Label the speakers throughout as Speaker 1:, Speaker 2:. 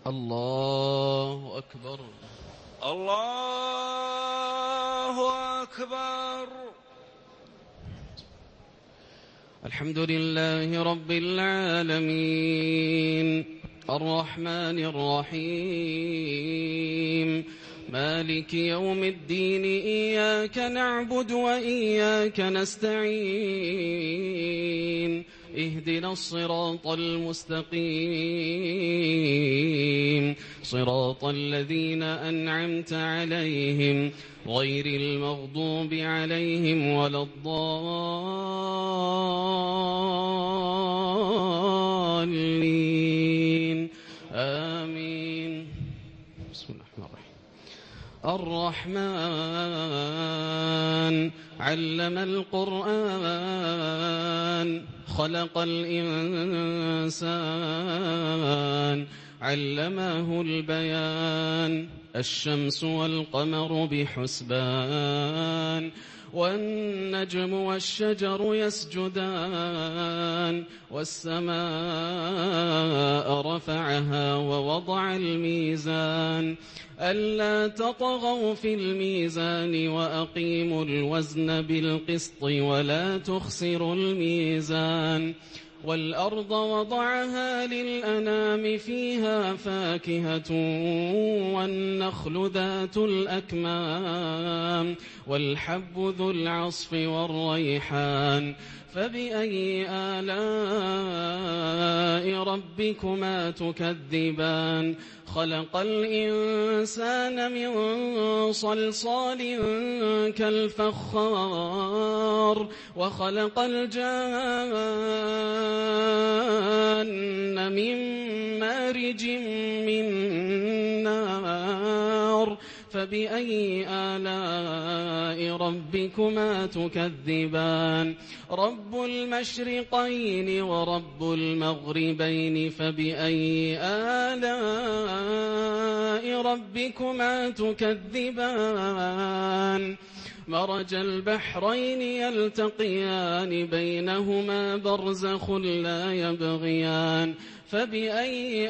Speaker 1: الله أكبر.
Speaker 2: الله أكبر.
Speaker 1: الحمد لله رب العالمين الرحمن الرحيم مالك يوم الدين إياك نعبد وإياك نستعين اهدنا الصراط المستقيم صراط الذين أنعمت عليهم غير المغضوب عليهم ولا الضالين آمين. بسم الله الرحمن الرحمن علم القرآن خلق الإنسان علمه البيان الشمس والقمر بحسبان والنجم والشجر يسجدان والسماء رفعها ووضع الميزان ألا تطغوا في الميزان وأقيموا الوزن بالقسط ولا تخسروا الميزان والأرض وضعها للأنام فيها فاكهة والنخل ذات الأكمام والحب ذو العصف والريحان فبأي آلاء ربكما تكذبان خلق الإنسان من صلصال كالفخار وخلق الجان من مارج من نار فبأي آلاء ربكما تكذبان رب المشرقين ورب المغربين فبأي آلاء ربكما تكذبان مرج البحرين يلتقيان بينهما برزخ لا يبغيان فبأي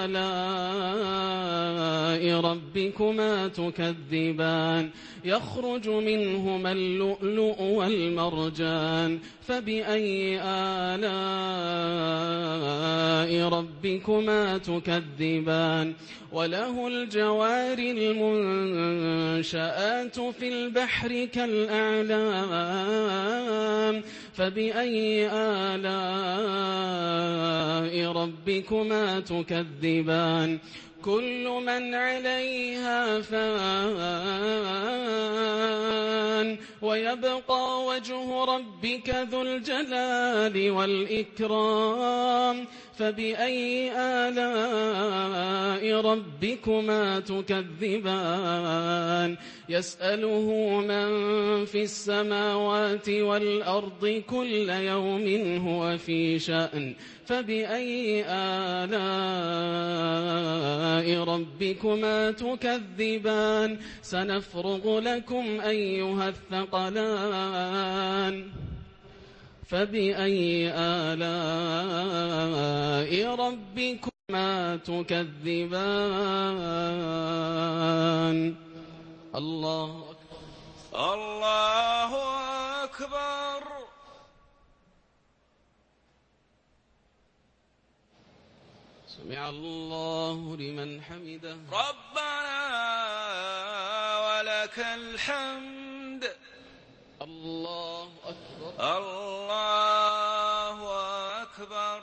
Speaker 1: آلاء ربكما تكذبان يخرج منهما اللؤلؤ والمرجان فبأي آلاء ربكما تكذبان وله الجوار المنشآت في البحر كالأعلام فبأي آلاء ربكما تكذبان كل من عليها فان ويبقى وجه ربك ذو الجلال والإكرام فبأي آلاء ربكما تكذبان يسأله من في السماوات والأرض كل يوم هو في شأن فبأي آلاء ربكما تكذبان سنفرغ لكم أيها الثقلان فبأي آلاء ربكما تكذبان الله أكبر.
Speaker 2: الله أكبر.
Speaker 1: سمع الله لمن حمده
Speaker 2: ربنا ولك الحمد.
Speaker 1: الله أكبر.
Speaker 2: الله أكبر.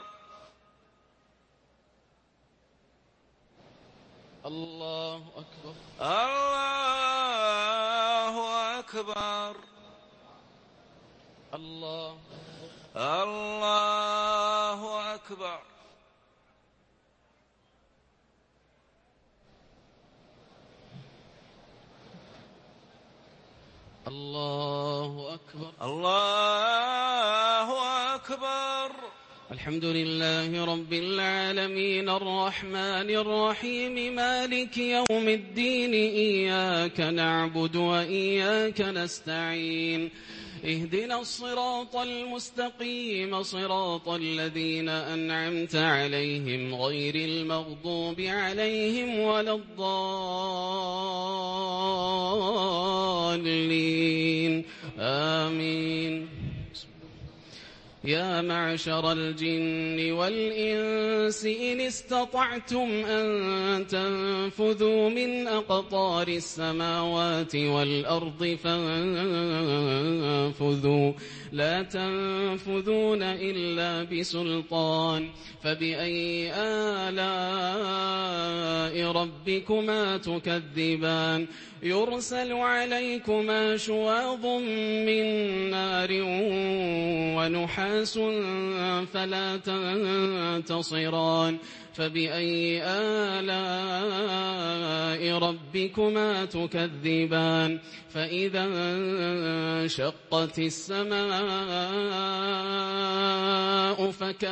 Speaker 1: الله أكبر.
Speaker 2: الله أكبر.
Speaker 1: الله
Speaker 2: الله أكبر.
Speaker 1: الله أكبر.
Speaker 2: الله أكبر.
Speaker 1: الحمد لله رب العالمين الرحمن الرحيم مالك يوم الدين إياك نعبد وإياك نستعين اهدنا الصراط المستقيم صراط الذين أنعمت عليهم غير المغضوب عليهم ولا الضالين آمين. يا معشر الجن والإنس إن استطعتم أن تنفذوا من أقطار السماوات والأرض فانفذوا لا تنفذون إلا بسلطان فبأي آلاء ربكما تكذبان يرسل عليكما شواظ من نار ونحاس فلا تنتصران فبأي آلاء ربكما تكذبان فإذا انشقت السماء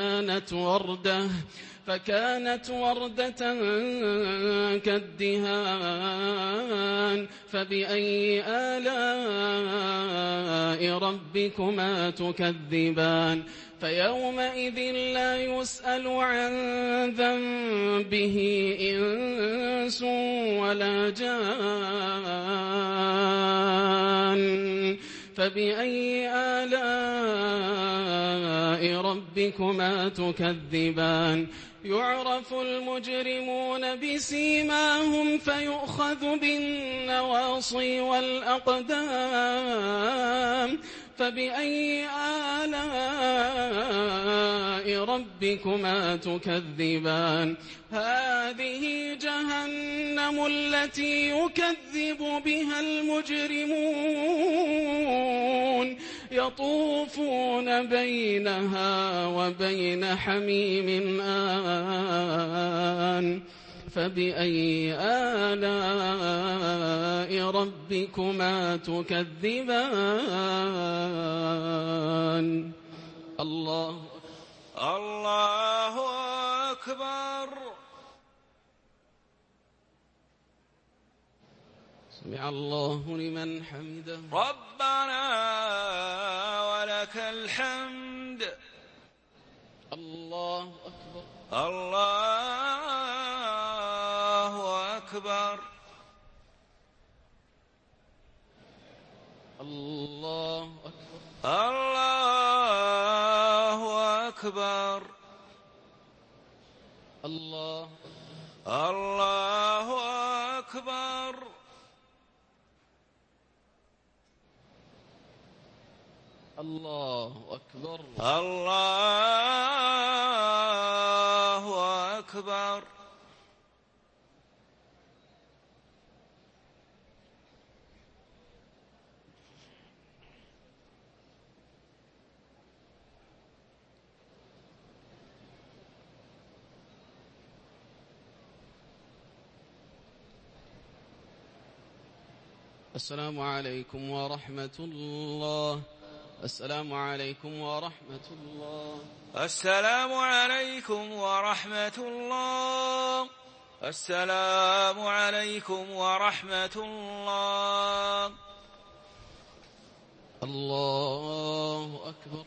Speaker 1: فكانت وردة كالدهان فبأي آلاء ربكما تكذبان فيومئذ لا يسأل عن ذنبه إنس ولا جان فبأي آلاء ربكما تكذبان يعرف المجرمون بسيماهم فيؤخذ بالنواصي والأقدام فبأي آلاء ربكما تكذبان هذه جهنم التي يكذب بها المجرمون يطوفون بينها وبين حميم آن فبأي آلاء ربكما تكذبان الله
Speaker 2: أكبر
Speaker 1: سمع الله لمن حمده
Speaker 2: ربنا ولك الحمد
Speaker 1: الله أكبر
Speaker 2: الله أكبر
Speaker 1: الله أكبر
Speaker 2: الله أكبر
Speaker 1: الله
Speaker 2: أكبر
Speaker 1: الله أكبر
Speaker 2: الله أكبر
Speaker 1: السلام عليكم ورحمة الله السلام عليكم ورحمة الله
Speaker 2: السلام عليكم ورحمة الله السلام عليكم ورحمة الله
Speaker 1: الله أكبر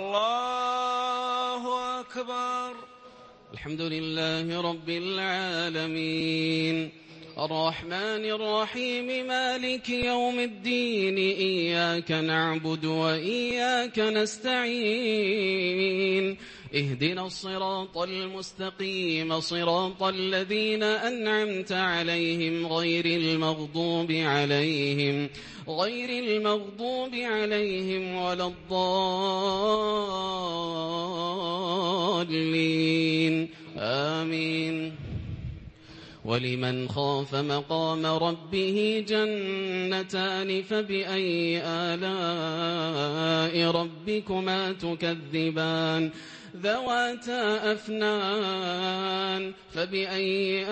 Speaker 2: الله أكبر
Speaker 1: الحمد لله رب العالمين الرحمن الرحيم مالك يوم الدين إياك نعبد وإياك نستعين اهدنا الصراط المستقيم صراط الذين أنعمت عليهم غير المغضوب عليهم ولا الضالين آمين ولمن خاف مقام ربه جنتان فبأي آلاء ربكما تكذبان ذواتا أفنان فبأي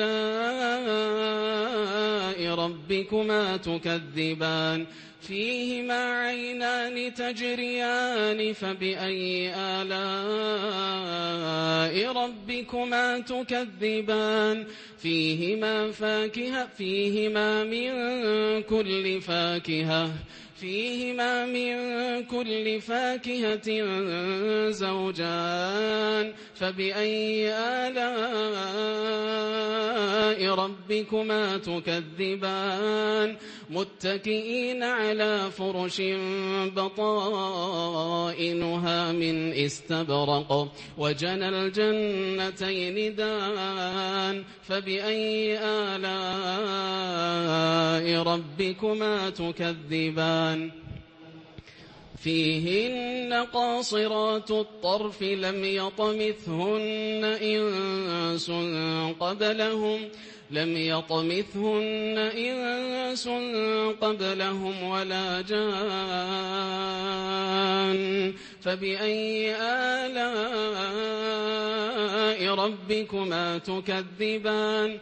Speaker 1: آلاء ربكما تكذبان فيهما عينان تجريان فبأي آلاء ربكما تكذبان فيهما من كل فاكهة زوجان فبأي آلاء ربكما تكذبان متكئين على فرش بطائنها من استبرق وجنى الجنتين دان فبأي آلاء ربكما تكذبان فيهن قاصرات الطرف لم يطمثهن إنس قبلهم ولا جان فبأي آلاء ربكما تكذبان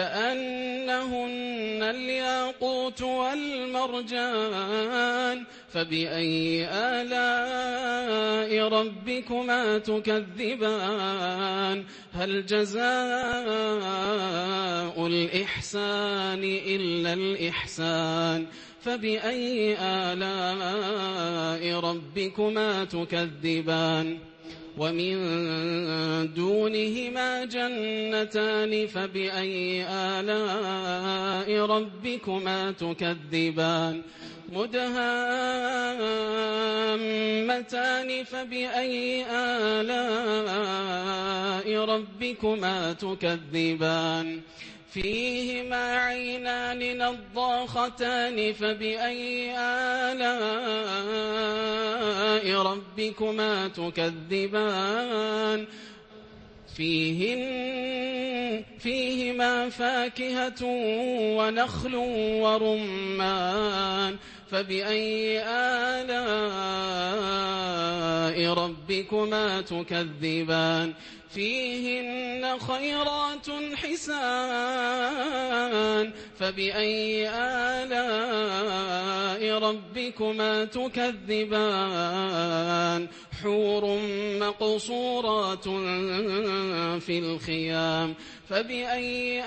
Speaker 1: كأنهن الياقوت والمرجان فبأي آلاء ربكما تكذبان هل جزاء الإحسان إلا الإحسان فبأي آلاء ربكما تكذبان ومن دونهما جنتان فبأي آلاء ربكما تكذبان مدهامتان فبأي آلاء ربكما تكذبان فيهما عينان نضاختان فبأي آلاء ربكما تكذبان فيهما فاكهة ونخل ورمان فبأي آلاء ربكما تكذبان فيهن خيرات حسان فبأي آلاء ربكما تكذبان حور مقصورات في الخيام فبأي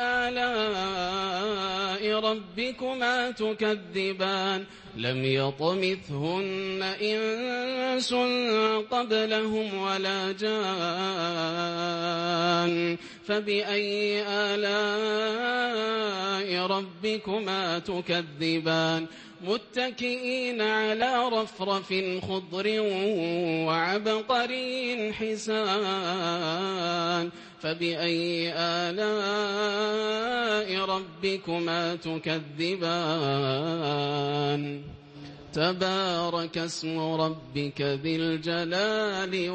Speaker 1: آلاء ربكما تكذبان لم يطمثهن إنس قبلهم ولا جان فبأي آلاء ربكما تكذبان متكئين على رفرف خضر وعبقري حسان فبأي آلاء ربكما تكذبان تبارك اسم ربك ذي الجلال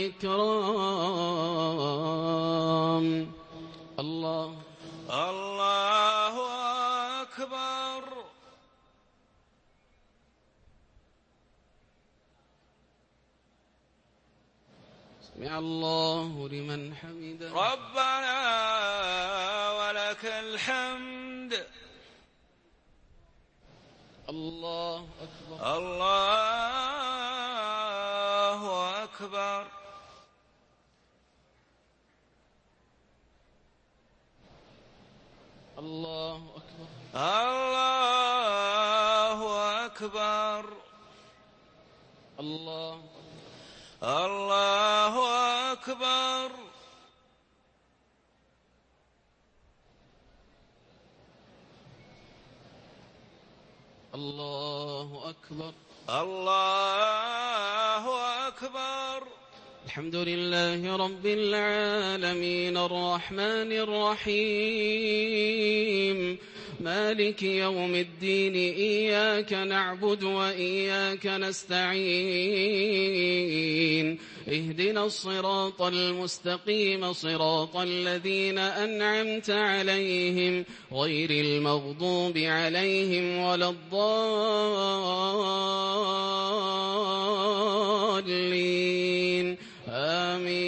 Speaker 1: والإكرام الله
Speaker 2: أكبر
Speaker 1: سمع الله لمن حمده
Speaker 2: ربنا ولك الحمد
Speaker 1: الله أكبر
Speaker 2: الله أكبر
Speaker 1: الله أكبر
Speaker 2: الله أكبر
Speaker 1: الله
Speaker 2: أكبر
Speaker 1: الله أكبر
Speaker 2: الله أكبر
Speaker 1: الحمد لله رب العالمين الرحمن الرحيم مالك يوم الدين إياك نعبد وإياك نستعين اهدنا الصراط المستقيم صراط الذين أنعمت عليهم غير المغضوب عليهم ولا الضالين آمين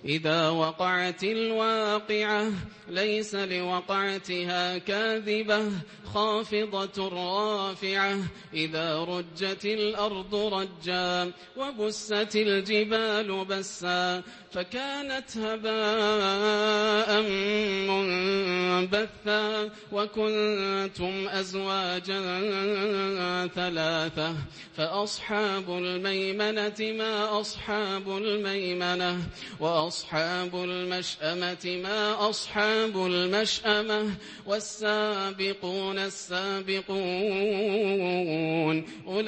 Speaker 1: إذا وقعت الواقعة ليس لوقعتها كاذبة خافضة رافعة إذا رجت الأرض رجا وبست الجبال بسا فكانت هباء منبثا وكنتم أزواجا ثلاثة فأصحاب الميمنة ما أصحاب الميمنة وأصحاب المشأمة ما أصحاب المشأمة والسابقون السابقون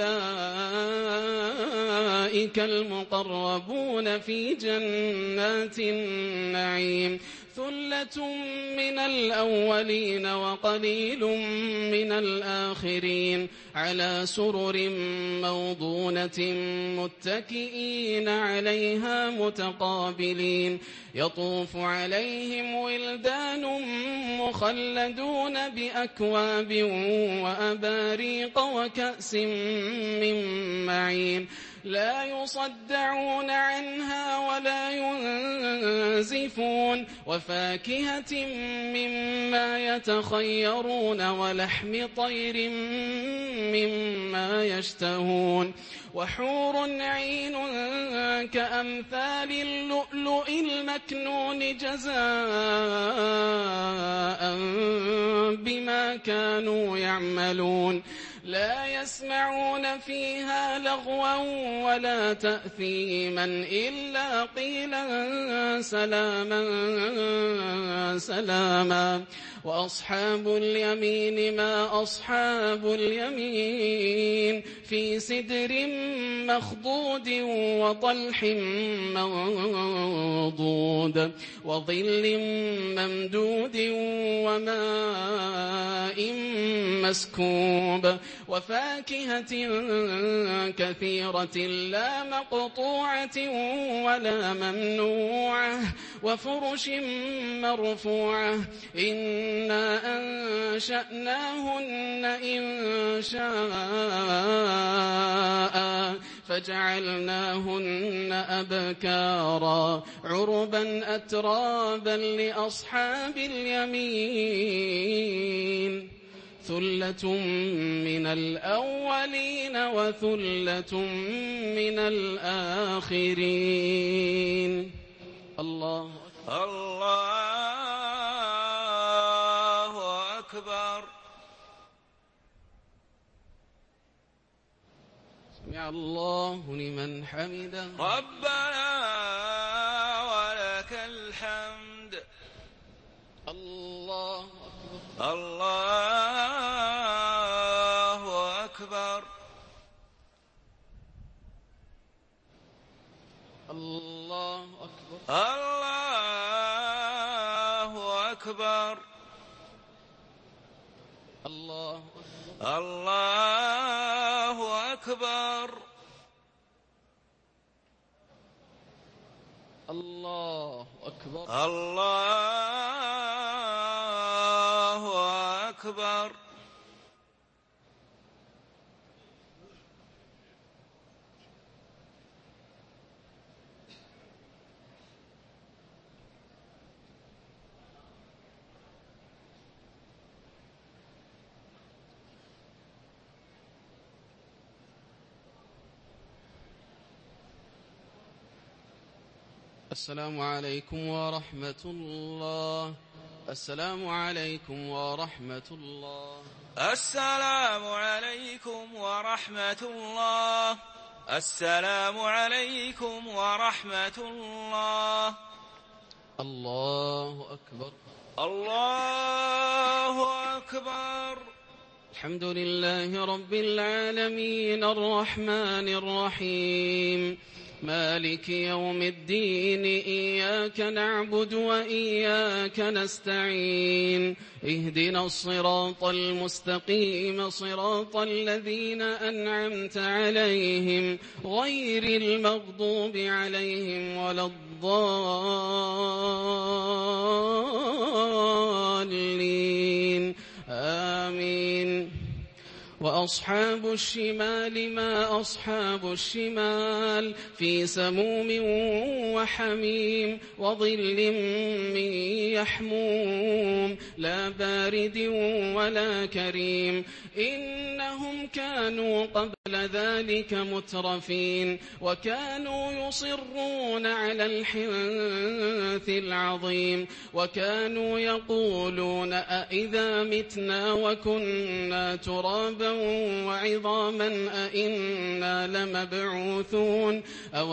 Speaker 1: أولئك المقربون في جنات النعيم ثلة من الأولين وقليل من الآخرين على سرر موضونة متكئين عليها متقابلين يطوف عليهم ولدان مخلدون بأكواب وأباريق وكأس من معين لا يصدعون عنها ولا ينزفون وفاكهة مما يتخيرون ولحم طير مما يشتهون وحور عين كأمثال اللؤلؤ المكنون جزاء بما كانوا يعملون لا يسمعون فيها لغوا ولا تأثيما إلا قيلا سلاما سلاما وأصحاب اليمين ما أصحاب اليمين في سدر مخضود وطلح منضود وظل ممدود وماء مسكوب وفاكهة كثيرة لا مقطوعة ولا ممنوعة وفرش مرفوعة إنا أنشأناهن إن شاء فجعلناهن أبكارا عربا أترابا لأصحاب اليمين ثلة من الأولين وثلة من الآخرين الله
Speaker 2: أكبر
Speaker 1: سمع الله لمن حمده
Speaker 2: ربنا ولك الحمد
Speaker 1: الله أكبر
Speaker 2: الله أكبر
Speaker 1: الله أكبر
Speaker 2: الله أكبر
Speaker 1: الله
Speaker 2: أكبر
Speaker 1: الله أكبر
Speaker 2: الله أكبر
Speaker 1: السلام عليكم ورحمة الله السلام عليكم ورحمة الله
Speaker 2: السلام عليكم ورحمة الله السلام عليكم ورحمة الله
Speaker 1: الله أكبر
Speaker 2: الله أكبر
Speaker 1: الحمد لله رب العالمين الرحمن الرحيم مالك يوم الدين إياك نعبد وإياك نستعين اهدنا الصراط المستقيم صراط الذين أنعمت عليهم غير المغضوب عليهم ولا الضالين آمين وأصحاب الشمال ما أصحاب الشمال في سموم وحميم وظل من يحموم لا بارد ولا كريم إنهم كانوا قبل ذلك مترفين وكانوا يصرون على الحنث العظيم وكانوا يقولون أئذا متنا وكنا ترابا وعظاما أئنا لمبعوثون أو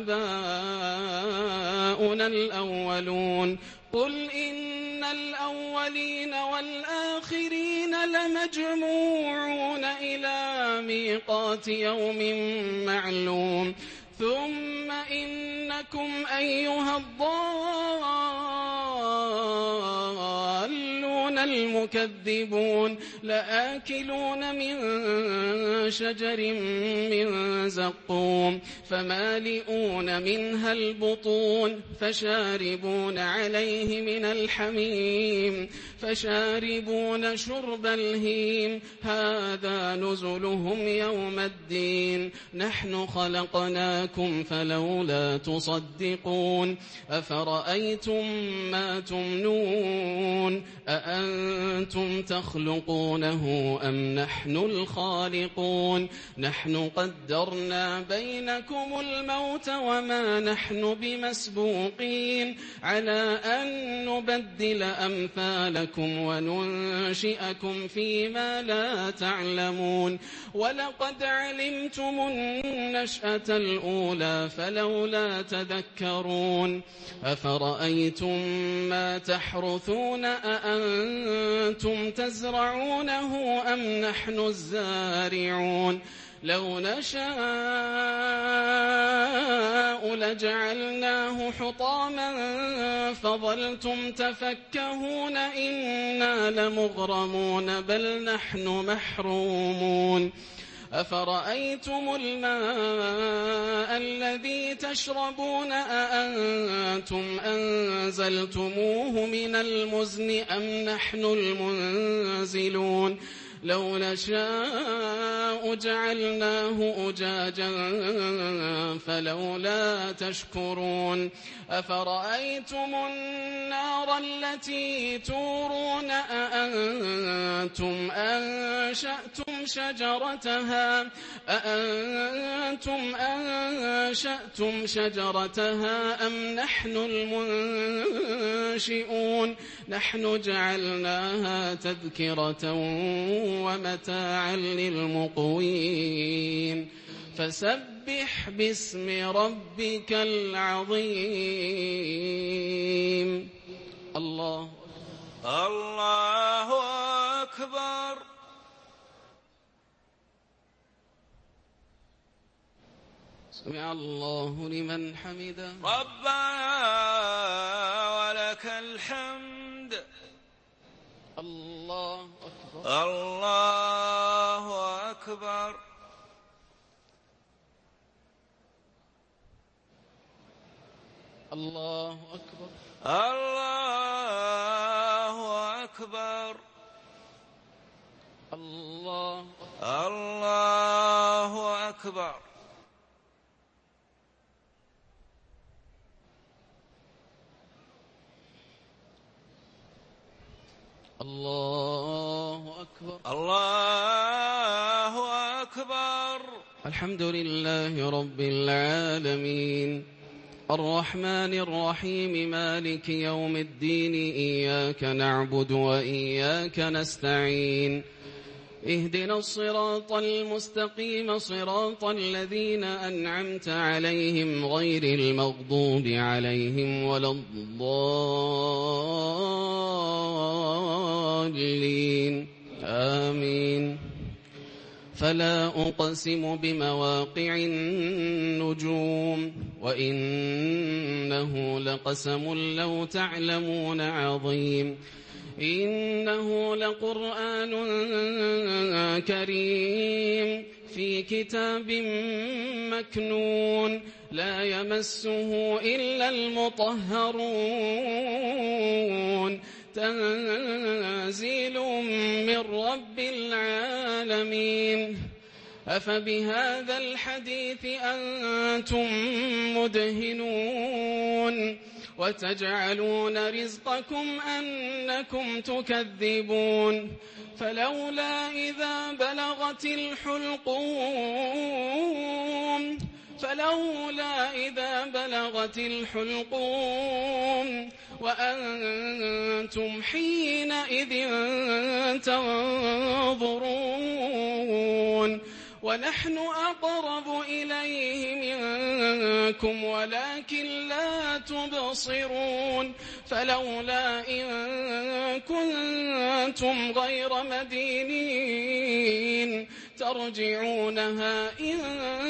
Speaker 1: آباؤنا الأولون قل إن الأولين والآخرين لمجموعون إلى ميقات يوم معلوم ثم إنكم أيها الضالون المكذبون لآكلون من شجر من زقوم فمالئون منها البطون فشاربون عليه من الحميم فشاربون شرب الهيم هذا نزلهم يوم الدين نحن خلقناكم فلولا تصدقون أفرأيتم ما تمنون أأنتم تخلقونه أم نحن الخالقون نحن قدرنا بينكم الموت وما نحن بمسبوقين على أن نبدل أمثالكم وننشئكم فيما لا تعلمون ولقد علمتم النشأة الأولى فلولا تذكرون أفرأيتم ما تحرثون أأنتم تزرعونه أم نحن الزارعون لو نشاء لجعلناه حطاما فظلتم تفكهون إنا لمغرمون بل نحن محرومون أفرأيتم الماء الذي تشربون أأنتم أنزلتموه من المزن أم نحن المنزلون لو نشاء جعلناه أجاجا فلولا تشكرون أفرأيتم النار التي تورون أأنتم أنشأتم شجرتها أم نحن المنشئون نحن جعلناها تذكرة ومتاعا للمقوين فسبح باسم ربك العظيم الله
Speaker 2: أكبر
Speaker 1: سمع الله لمن حمده
Speaker 2: ربنا ولك الحمد
Speaker 1: الله أكبر
Speaker 2: الله أكبر
Speaker 1: الله أكبر
Speaker 2: الله أكبر
Speaker 1: الله
Speaker 2: أكبر
Speaker 1: الله أكبر
Speaker 2: الله أكبر
Speaker 1: الحمد لله رب العالمين الرحمن الرحيم مالك يوم الدين إياك نعبد وإياك نستعين اهدنا الصراط المستقيم صراط الذين أنعمت عليهم غير المغضوب عليهم ولا الضالين آمين فلا أقسم بمواقع النجوم وإنه لقسم لو تعلمون عظيم إنه لقرآن كريم في كتاب مكنون لا يمسه إلا المطهرون تنزيل من رب العالمين. أفبهذا الحديث أنتم مدهنون وتجعلون رزقكم أنكم تكذبون فلولا إذا بلغت الحلقوم وأنتم حينئذ تنظرون ونحن أقرب إليه منكم ولكن لا تبصرون فلولا إن كنتم غير مدينين ترجعونها إن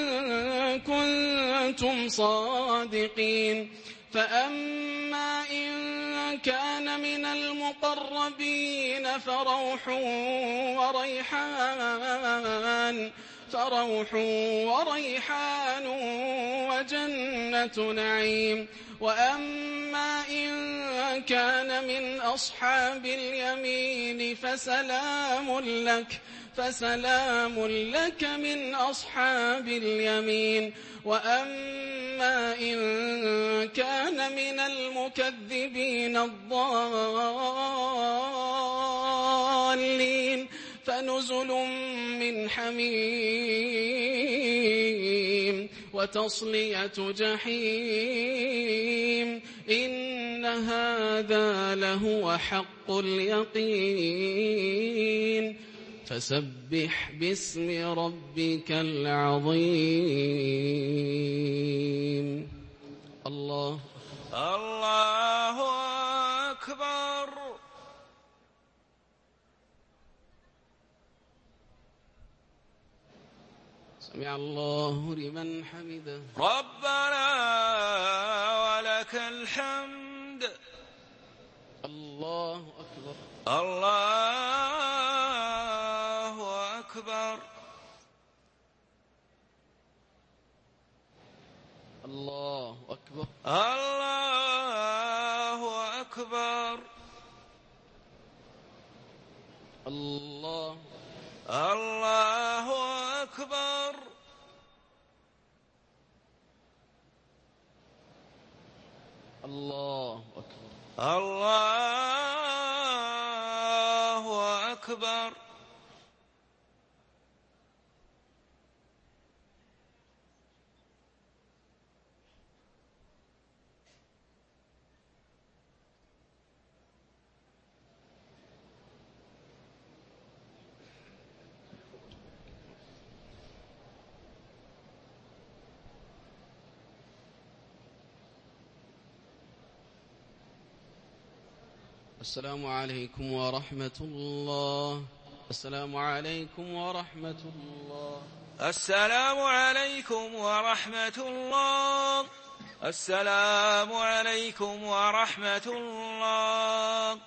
Speaker 1: كنتم صادقين. فأما إن كان من المقربين فروح وريحان وجنة نعيم. وأما إن كان من أصحاب اليمين فسلام لك من أصحاب اليمين. وأما إن كان من المكذبين الضالين فنزل من حميم وتصلية جحيم. إن هذا لهو حق اليقين. فسبح باسم ربك العظيم. الله
Speaker 2: أكبر.
Speaker 1: سمع الله لمن حمده.
Speaker 2: ربنا ولك الحمد.
Speaker 1: الله أكبر.
Speaker 2: الله أكبر.
Speaker 1: الله أكبر.
Speaker 2: الله أكبر.
Speaker 1: الله
Speaker 2: أكبر.
Speaker 1: الله أكبر.
Speaker 2: الله أكبر.
Speaker 1: السلام عليكم ورحمة الله. السلام عليكم ورحمة الله.
Speaker 2: السلام عليكم ورحمة الله. السلام عليكم ورحمة الله.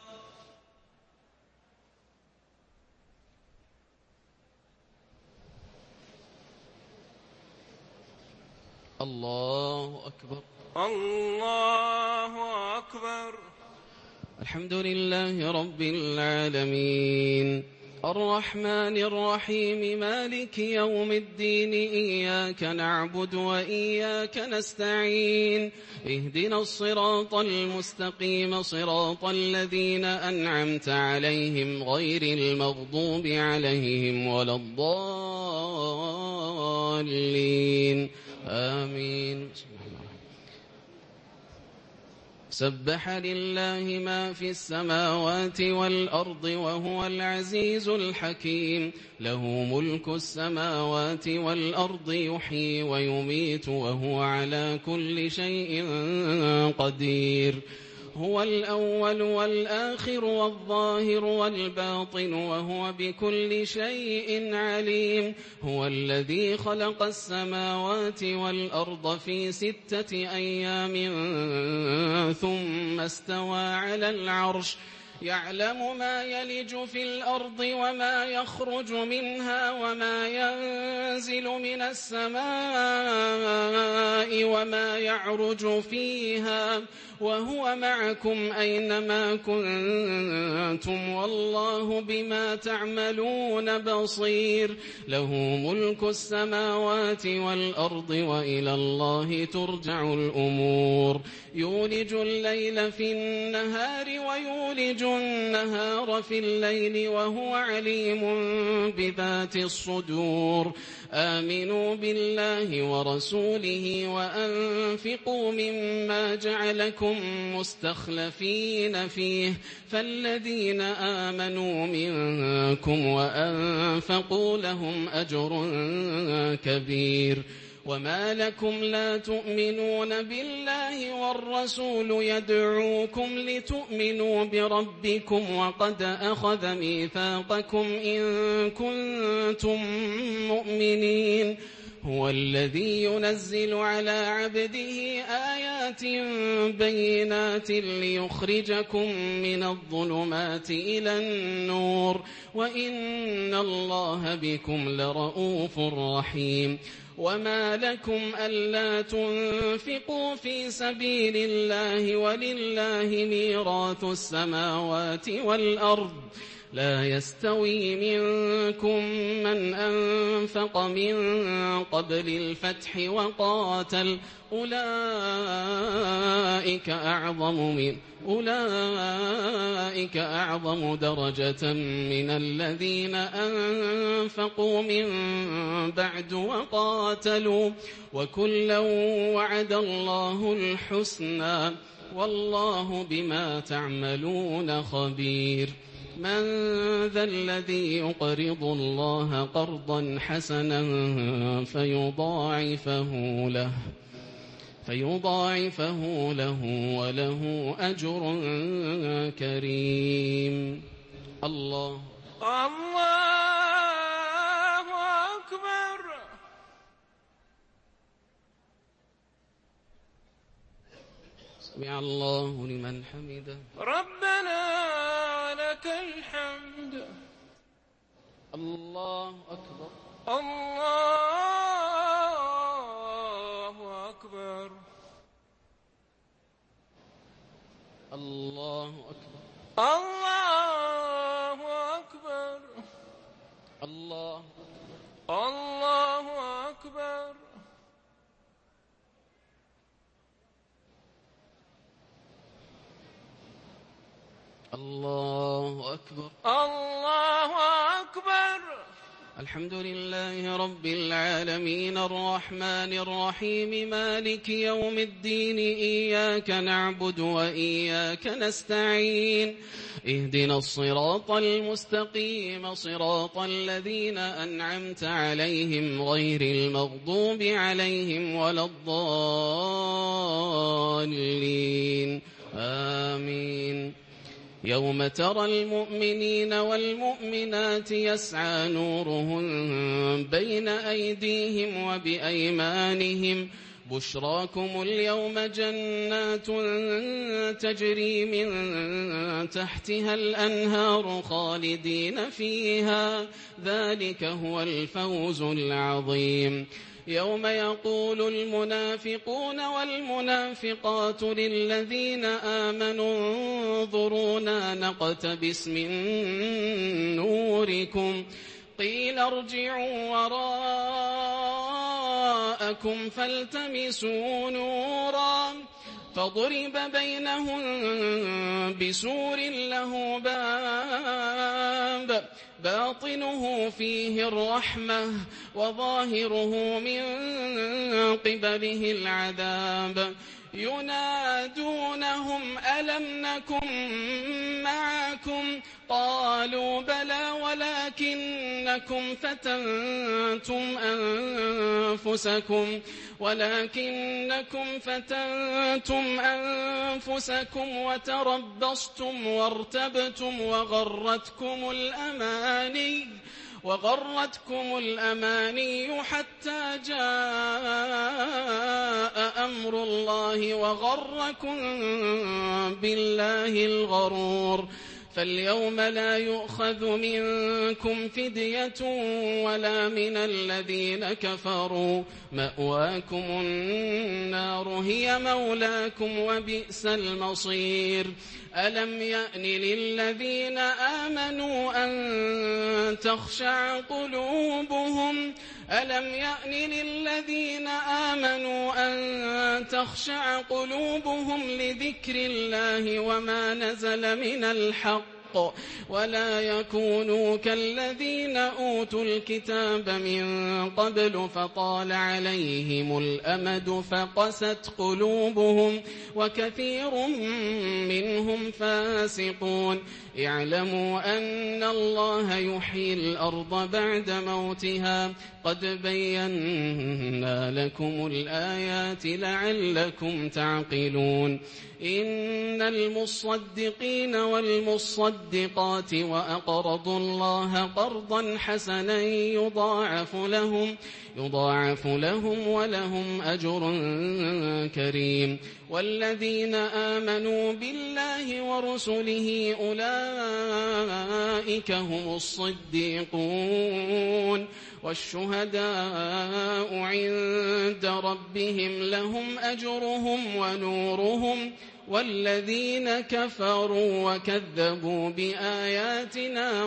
Speaker 1: الله أكبر.
Speaker 2: الله أكبر.
Speaker 1: الحمد لله رب العالمين الرحمن الرحيم مالك يوم الدين إياك نعبد وإياك نستعين اهدنا الصراط المستقيم صراط الذين أنعمت عليهم غير المغضوب عليهم ولا الضالين آمين. سبح لله ما في السماوات والأرض وهو العزيز الحكيم له ملك السماوات والأرض يحيي ويميت وهو على كل شيء قدير هو الأول والآخر والظاهر والباطن وهو بكل شيء عليم هو الذي خلق السماوات والأرض في 6 أيام ثم استوى على العرش يعلم ما يلج في الأرض وما يخرج منها وما ينزل من السماء وما يعرج فيها وهو معكم أينما كنتم والله بما تعملون بصير له ملك السماوات والأرض وإلى الله ترجع الأمور يولج الليل في النهار ويولج النهار في الليل وهو عليم بذات الصدور آمنوا بالله ورسوله وأنفقوا مما جعلكم مستخلفين فيه فالذين آمنوا منكم وأنفقوا لهم أجر كبير وما لكم لا تؤمنون بالله والرسول يدعوكم لتؤمنوا بربكم وقد أخذ ميثاقكم إن كنتم مؤمنين هو الذي ينزل على عبده آيات بينات ليخرجكم من الظلمات إلى النور وإن الله بكم لرؤوف رحيم وما لكم ألا تنفقوا في سبيل الله ولله ميراث السماوات والأرض لا يستوي منكم من أنفق من قبل الفتح وقاتل أولئك أعظم درجة من الذين أنفقوا من بعد وقاتلوا وكلا وعد الله الحسنى والله بما تعملون خبير من ذا الذي يقرض الله قرضا حسنا فيضاعفه له وله أجر كريم الله
Speaker 2: أكبر
Speaker 1: سمع الله لمن حمده
Speaker 2: ربنا لك الحمد
Speaker 1: الله أكبر
Speaker 2: الله أكبر
Speaker 1: الله أكبر
Speaker 2: الله أكبر
Speaker 1: الله
Speaker 2: الله أكبر
Speaker 1: الله أكبر
Speaker 2: الله أكبر
Speaker 1: الحمد لله رب العالمين الرحمن الرحيم مالك يوم الدين إياك نعبد وإياك نستعين اهدنا الصراط المستقيم صراط الذين أنعمت عليهم غير المغضوب عليهم ولا الضالين آمين يوم ترى المؤمنين والمؤمنات يسعى نورهم بين أيديهم وبأيمانهم بشراكم اليوم جنات تجري من تحتها الأنهار خالدين فيها ذلك هو الفوز العظيم يوم يقول المنافقون والمنافقات للذين آمنوا انظرونا نقتبس من نوركم قيل ارجعوا وراءكم فالتمسوا نورا فضرب بينهم بسور له باب باطنه فيه الرحمة وظاهره من قبله العذاب ينادونهم ألم نكن معكم قالوا بلى ولكنكم فتنتم أنفسكم وتربصتم وارتبتم وغرتكم الأماني حتى جاء أمر الله وغركم بالله الغرور فاليوم لا يؤخذ منكم فدية ولا من الذين كفروا، مأواكم النار هي مولاكم وبئس المصير. ألم يأن للذين آمنوا أن تخشع قلوبهم لذكر الله وما نزل من الحق، ولا يكونوا كالذين أوتوا الكتاب من قبل فطال عليهم الأمد فقست قلوبهم وكثير منهم فاسقون. اعلموا أن الله يحيي الأرض بعد موتها، قد بينا لكم الآيات لعلكم تعقلون. إن المصدقين والمصدقات وأقرضوا الله قرضا حسنا يضاعف لهم ولهم أجر كريم. والذين آمنوا بالله ورسله أولئك هم الصديقون والشهداء عند ربهم لهم أجرهم ونورهم. والذين كفروا وكذبوا بآياتنا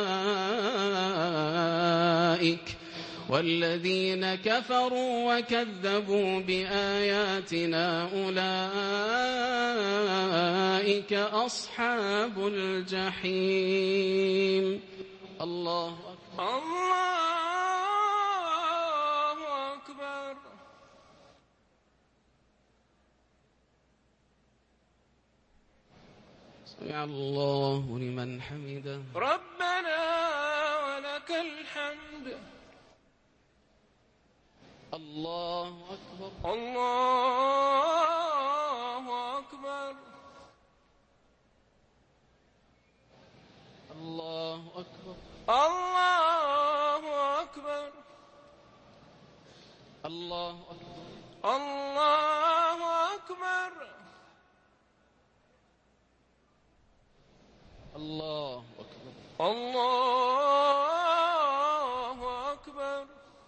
Speaker 1: أولئك أصحاب الجحيم. الله أكبر.
Speaker 2: الله أكبر.
Speaker 1: سمع الله لمن حمده.
Speaker 2: ربنا ولك الحمد.
Speaker 1: الله أكبر.
Speaker 2: الله أكبر.
Speaker 1: الله أكبر.
Speaker 2: الله أكبر.
Speaker 1: الله أكبر.
Speaker 2: الله أكبر.
Speaker 1: الله أكبر.
Speaker 2: الله أكبر.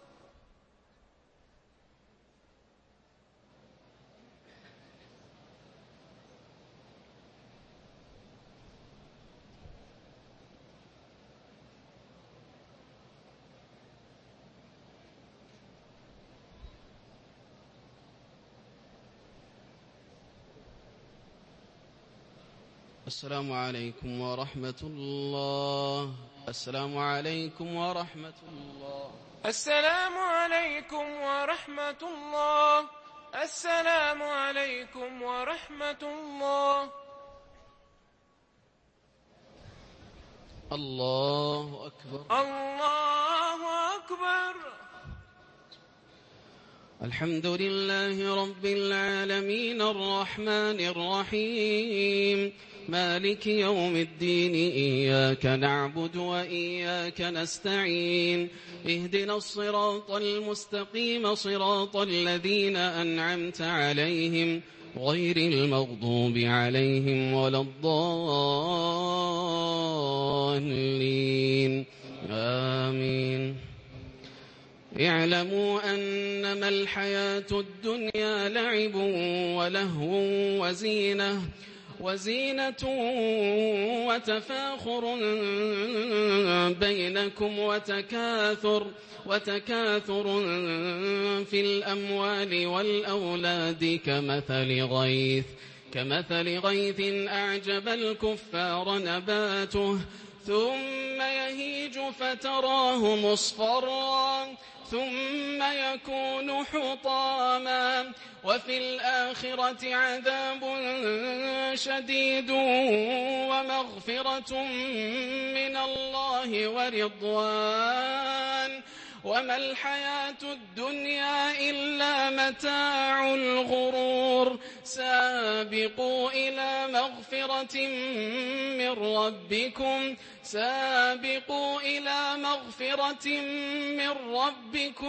Speaker 1: السلام عليكم ورحمة الله. السلام عليكم ورحمة الله.
Speaker 2: السلام عليكم ورحمة الله. السلام عليكم ورحمة الله.
Speaker 1: الله أكبر.
Speaker 2: الله أكبر.
Speaker 1: الحمد لله رب العالمين الرحمن الرحيم مالك يوم الدين. إياك نعبد وإياك نستعين. اهدنا الصراط المستقيم صراط الذين أنعمت عليهم غير المغضوب عليهم ولا الضالين. آمين. اعلموا أنما الحياة الدنيا لعب ولهو وزينة وتفاخر بينكم وتكاثر في الأموال والأولاد كمثل غيث أعجب الكفار نباته ثم يهيج فتراه مصفرا ثم يكون حطاما وفي الآخرة عذاب شديد ومغفرة من الله ورضوان وما الحياة الدنيا إلا متاع الغرور. سابقوا إلى مغفرة من ربكم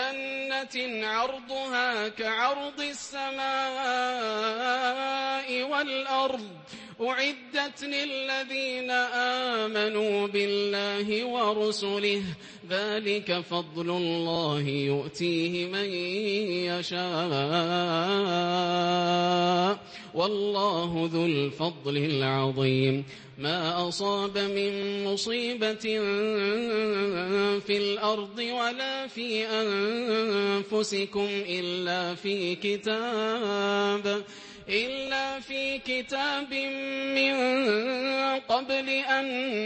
Speaker 1: وجنة عرضها كعرض السماء والأرض أعدت للذين آمنوا بالله ورسله ذلك فضل الله يؤتيه من يشاء والله ذو الفضل العظيم ما أصاب من مصيبة في الأرض ولا في أنفسكم إلا في كتاب من قبل أن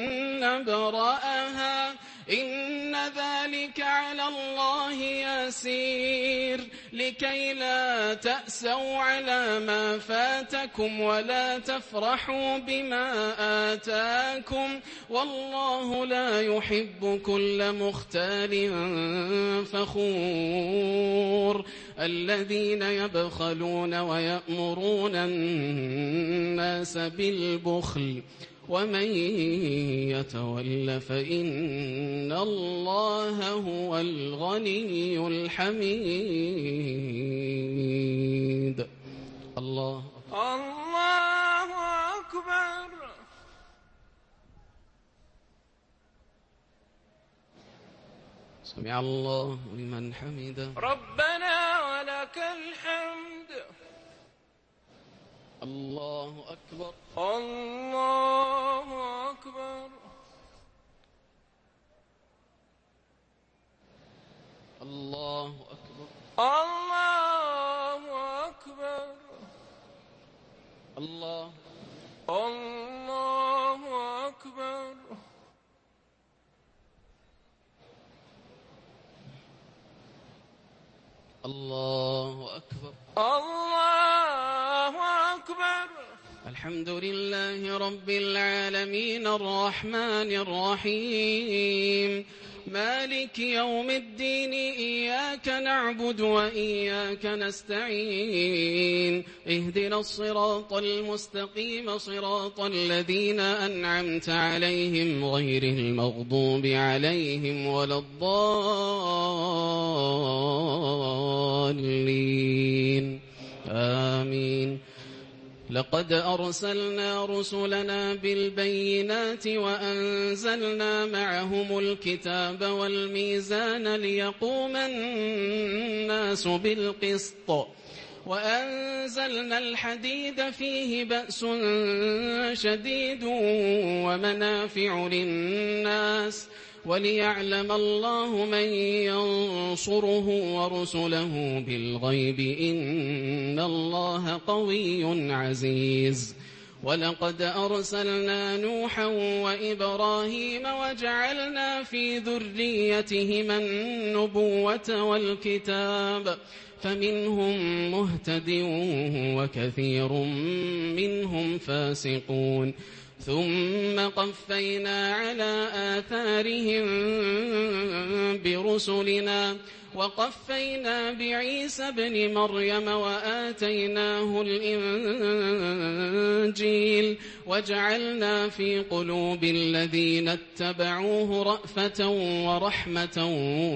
Speaker 1: نبرأها إن ذلك على الله يسير لكي لا تأسوا على ما فاتكم ولا تفرحوا بما آتاكم والله لا يحب كل مختال فخور الذين يبخلون ويأمرون الناس بالبخل ومن يتول فإن الله هو الغني الحميد. الله
Speaker 2: أكبر.
Speaker 1: سمع الله لمن حمده.
Speaker 2: ربنا ولك الحمد.
Speaker 1: الله أكبر.
Speaker 2: الله أكبر.
Speaker 1: الله أكبر.
Speaker 2: الله أكبر.
Speaker 1: الله
Speaker 2: أكبر.
Speaker 1: الله أكبر.
Speaker 2: الله أكبر.
Speaker 1: الحمد لله رب العالمين الرحمن الرحيم مالك يوم الدين إياك نعبد وإياك نستعين اهدنا الصراط المستقيم صراط الذين أنعمت عليهم غير المغضوب عليهم ولا الضالين آمين. لقد أرسلنا رسلنا بالبينات وأنزلنا معهم الكتاب والميزان ليقوم الناس بالقسط وأنزلنا الحديد فيه بأس شديد ومنافع للناس وليعلم الله من ينصره ورسله بالغيب إن الله قوي عزيز. ولقد أرسلنا نوحا وإبراهيم وجعلنا في ذريتهما النبوة والكتاب فمنهم مهتد وكثير منهم فاسقون ثم قفينا على آثارهم برسلنا وقفينا بعيسى ابن مريم وآتيناه الإنجيل وجعلنا في قلوب الذين اتبعوه رأفة ورحمة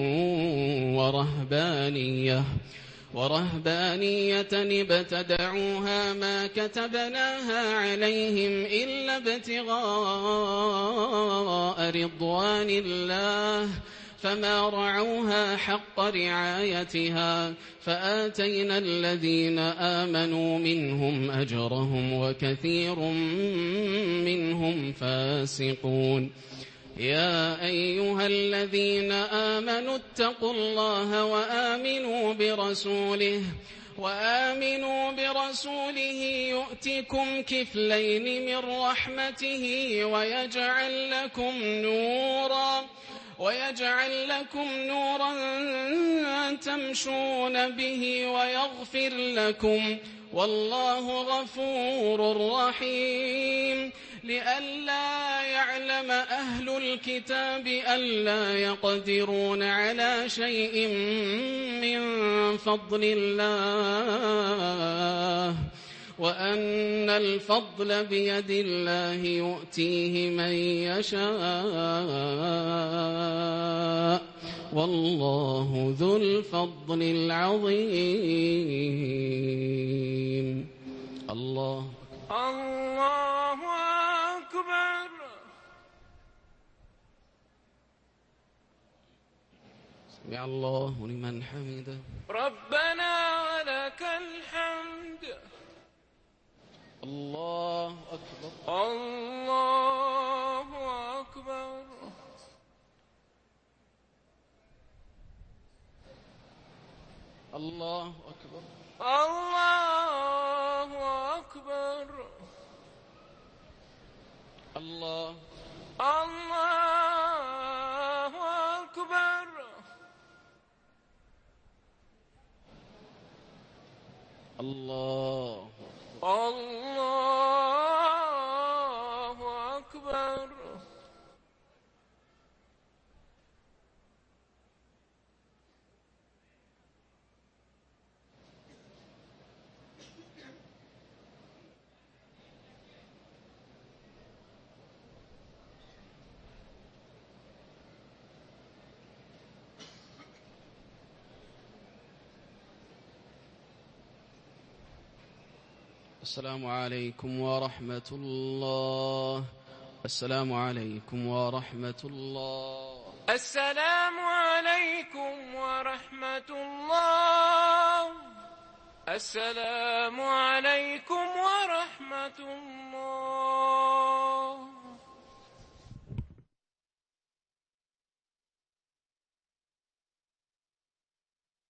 Speaker 1: ورهبانية ابتدعوها ما كتبناها عليهم إلا ابتغاء رضوان الله فما رعوها حق رعايتها فآتينا الذين آمنوا منهم أجرهم وكثير منهم فاسقون. يا أيها الذين آمنوا اتقوا الله وآمنوا برسوله يؤتكم كفلين من رحمته ويجعل لكم نورا تمشون به ويغفر لكم والله غفور رحيم. لئلا يعلم أهل الكتاب ألا يقدرون على شيء من فضل الله وأن الفضل بيد الله يؤتيه من يشاء والله ذو الفضل العظيم. الله سمع الله لمن حمده.
Speaker 2: ربنا ولك الحمد.
Speaker 1: الله أكبر.
Speaker 2: الله أكبر.
Speaker 1: الله أكبر.
Speaker 2: الله أكبر.
Speaker 1: الله
Speaker 2: الله أكبر.
Speaker 1: الله
Speaker 2: الله أكبر.
Speaker 1: السلام عليكم ورحمة الله. السلام عليكم ورحمة الله.
Speaker 2: السلام عليكم ورحمة الله. السلام عليكم